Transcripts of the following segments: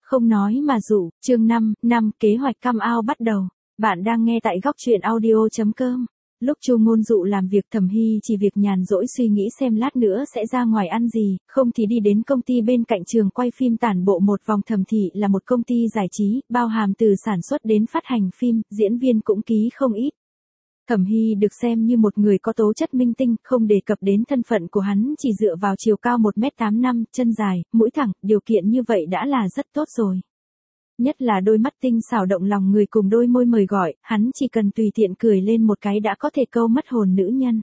Không nói mà dụ, chương 5, kế hoạch come out bắt đầu. Bạn đang nghe tại góc truyện audio.com. Lúc Chu Ngôn Dụ làm việc Thẩm Hy chỉ việc nhàn rỗi suy nghĩ xem lát nữa sẽ ra ngoài ăn gì, không thì đi đến công ty bên cạnh trường quay phim tản bộ một vòng. Thẩm thị là một công ty giải trí, bao hàm từ sản xuất đến phát hành phim, diễn viên cũng ký không ít. Thẩm Hy được xem như một người có tố chất minh tinh, không đề cập đến thân phận của hắn, chỉ dựa vào chiều cao 1m85, chân dài, mũi thẳng, điều kiện như vậy đã là rất tốt rồi. Nhất là đôi mắt tinh xảo động lòng người cùng đôi môi mời gọi, hắn chỉ cần tùy tiện cười lên một cái đã có thể câu mất hồn nữ nhân.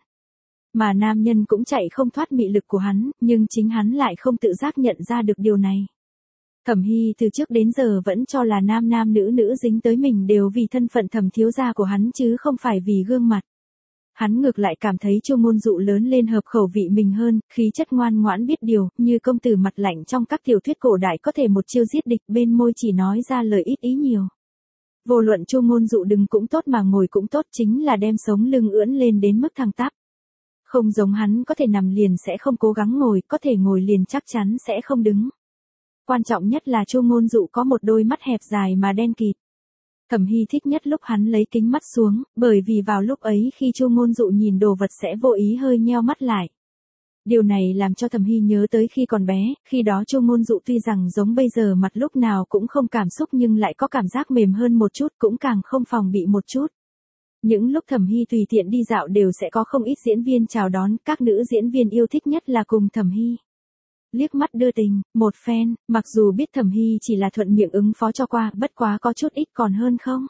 Mà nam nhân cũng chạy không thoát mị lực của hắn, nhưng chính hắn lại không tự giác nhận ra được điều này. Thẩm Hy từ trước đến giờ vẫn cho là nam nữ dính tới mình đều vì thân phận Thẩm thiếu gia của hắn chứ không phải vì gương mặt. Hắn ngược lại cảm thấy Chu Ngôn Dụ lớn lên hợp khẩu vị mình hơn, khí chất ngoan ngoãn biết điều, như công tử mặt lạnh trong các tiểu thuyết cổ đại có thể một chiêu giết địch, bên môi chỉ nói ra lời ít ý nhiều. Vô luận Chu Ngôn Dụ đứng cũng tốt mà ngồi cũng tốt, chính là đem sống lưng ưỡn lên đến mức thẳng tắp. Không giống hắn có thể nằm liền sẽ không cố gắng ngồi, có thể ngồi liền chắc chắn sẽ không đứng. Quan trọng nhất là Chu Ngôn Dụ có một đôi mắt hẹp dài mà đen kịt. Thẩm Hy thích nhất lúc hắn lấy kính mắt xuống, bởi vì vào lúc ấy khi Chu Ngôn Dụ nhìn đồ vật sẽ vô ý hơi nheo mắt lại. Điều này làm cho Thẩm Hy nhớ tới khi còn bé, khi đó Chu Ngôn Dụ tuy rằng giống bây giờ mặt lúc nào cũng không cảm xúc nhưng lại có cảm giác mềm hơn một chút, cũng càng không phòng bị một chút. Những lúc Thẩm Hy tùy tiện đi dạo đều sẽ có không ít diễn viên chào đón, các nữ diễn viên yêu thích nhất là cùng Thẩm Hy liếc mắt đưa tình, một phen, mặc dù biết Thẩm Hy chỉ là thuận miệng ứng phó cho qua, bất quá có chút ít còn hơn không.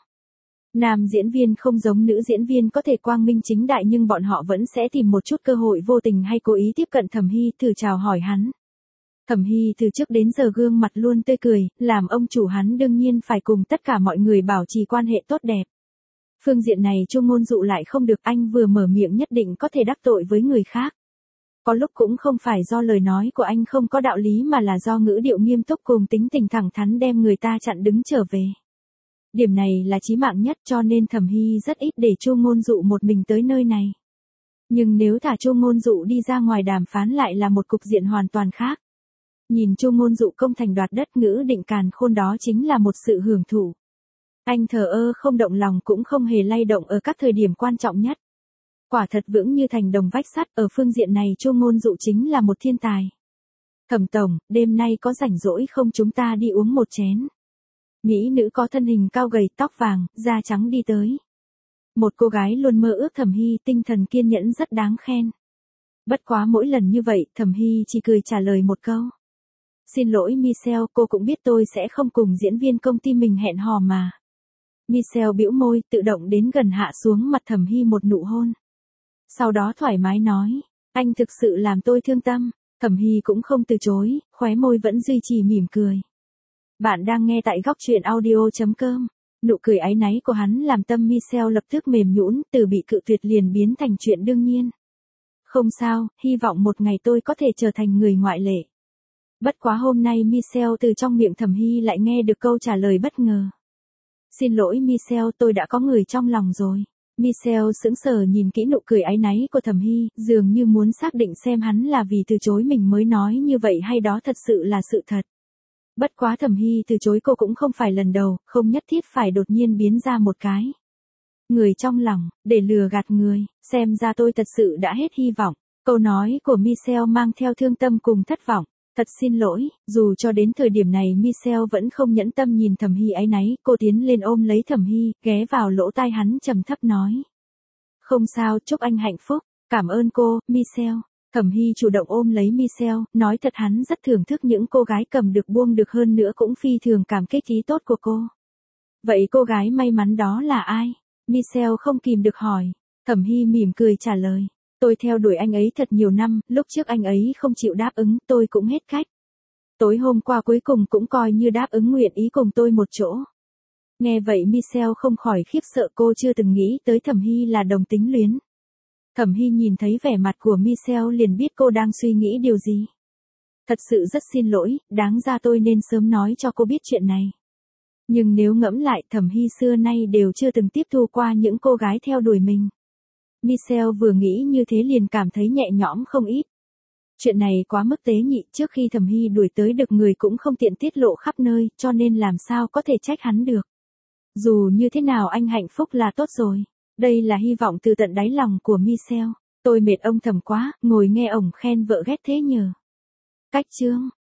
Nam diễn viên không giống nữ diễn viên có thể quang minh chính đại nhưng bọn họ vẫn sẽ tìm một chút cơ hội vô tình hay cố ý tiếp cận Thẩm Hy thử chào hỏi hắn. Thẩm Hy từ trước đến giờ gương mặt luôn tươi cười, làm ông chủ hắn đương nhiên phải cùng tất cả mọi người bảo trì quan hệ tốt đẹp. Phương diện này Chu Ngôn Dụ lại không được, anh vừa mở miệng nhất định có thể đắc tội với người khác. Có lúc cũng không phải do lời nói của anh không có đạo lý mà là do ngữ điệu nghiêm túc cùng tính tình thẳng thắn đem người ta chặn đứng trở về. Điểm này là chí mạng nhất cho nên Thẩm Hy rất ít để Chu Ngôn Dụ một mình tới nơi này. Nhưng nếu thả Chu Ngôn Dụ đi ra ngoài đàm phán lại là một cục diện hoàn toàn khác. Nhìn Chu Ngôn Dụ công thành đoạt đất ngữ định càn khôn đó chính là một sự hưởng thụ. Anh thờ ơ không động lòng cũng không hề lay động ở các thời điểm quan trọng nhất. Quả thật vững như thành đồng vách sắt, ở phương diện này Chu Ngôn Dụ chính là một thiên tài. Thẩm tổng, đêm nay có rảnh rỗi không, chúng ta đi uống một chén. Mỹ nữ có thân hình cao gầy, tóc vàng, da trắng đi tới. Một cô gái luôn mơ ước Thẩm Hy, tinh thần kiên nhẫn rất đáng khen. Bất quá mỗi lần như vậy, Thẩm Hy chỉ cười trả lời một câu. Xin lỗi Michelle, cô cũng biết tôi sẽ không cùng diễn viên công ty mình hẹn hò mà. Michelle bĩu môi, tự động đến gần hạ xuống mặt Thẩm Hy một nụ hôn. Sau đó thoải mái nói, anh thực sự làm tôi thương tâm. Thẩm Hy cũng không từ chối, khóe môi vẫn duy trì mỉm cười. Bạn đang nghe tại góc truyện audio.com. Nụ cười áy náy của hắn làm tâm Michelle lập tức mềm nhũn, từ bị cự tuyệt liền biến thành chuyện đương nhiên. Không sao, hy vọng một ngày tôi có thể trở thành người ngoại lệ. Bất quá hôm nay Michelle từ trong miệng Thẩm Hy lại nghe được câu trả lời bất ngờ. Xin lỗi Michelle, tôi đã có người trong lòng rồi. Michelle sững sờ nhìn kỹ nụ cười áy náy của Thẩm Hy, dường như muốn xác định xem hắn là vì từ chối mình mới nói như vậy hay đó thật sự là sự thật. Bất quá Thẩm Hy từ chối cô cũng không phải lần đầu, không nhất thiết phải đột nhiên biến ra một cái người trong lòng, để lừa gạt người, xem ra tôi thật sự đã hết hy vọng. Câu nói của Michelle mang theo thương tâm cùng thất vọng. Thật xin lỗi, dù cho đến thời điểm này Michelle vẫn không nhẫn tâm nhìn Thẩm Hy áy náy, cô tiến lên ôm lấy Thẩm Hy, ghé vào lỗ tai hắn trầm thấp nói. Không sao, chúc anh hạnh phúc, cảm ơn cô, Michelle. Thẩm Hy chủ động ôm lấy Michelle, nói thật hắn rất thưởng thức những cô gái cầm được buông được, hơn nữa cũng phi thường cảm kích ý tốt của cô. Vậy cô gái may mắn đó là ai? Michelle không kìm được hỏi. Thẩm Hy mỉm cười trả lời. Tôi theo đuổi anh ấy thật nhiều năm, lúc trước anh ấy không chịu đáp ứng, tôi cũng hết cách. Tối hôm qua cuối cùng cũng coi như đáp ứng nguyện ý cùng tôi một chỗ. Nghe vậy Michelle không khỏi khiếp sợ, cô chưa từng nghĩ tới Thẩm Hy là đồng tính luyến. Thẩm Hy nhìn thấy vẻ mặt của Michelle liền biết cô đang suy nghĩ điều gì. Thật sự rất xin lỗi, đáng ra tôi nên sớm nói cho cô biết chuyện này. Nhưng nếu ngẫm lại Thẩm Hy xưa nay đều chưa từng tiếp thu qua những cô gái theo đuổi mình. Michelle vừa nghĩ như thế liền cảm thấy nhẹ nhõm không ít. Chuyện này quá mức tế nhị, trước khi Thẩm Hy đuổi tới được người cũng không tiện tiết lộ khắp nơi, cho nên làm sao có thể trách hắn được. Dù như thế nào anh hạnh phúc là tốt rồi. Đây là hy vọng từ tận đáy lòng của Michelle. Tôi mệt ông Thẩm quá, ngồi nghe ổng khen vợ ghét thế nhờ. Cách chương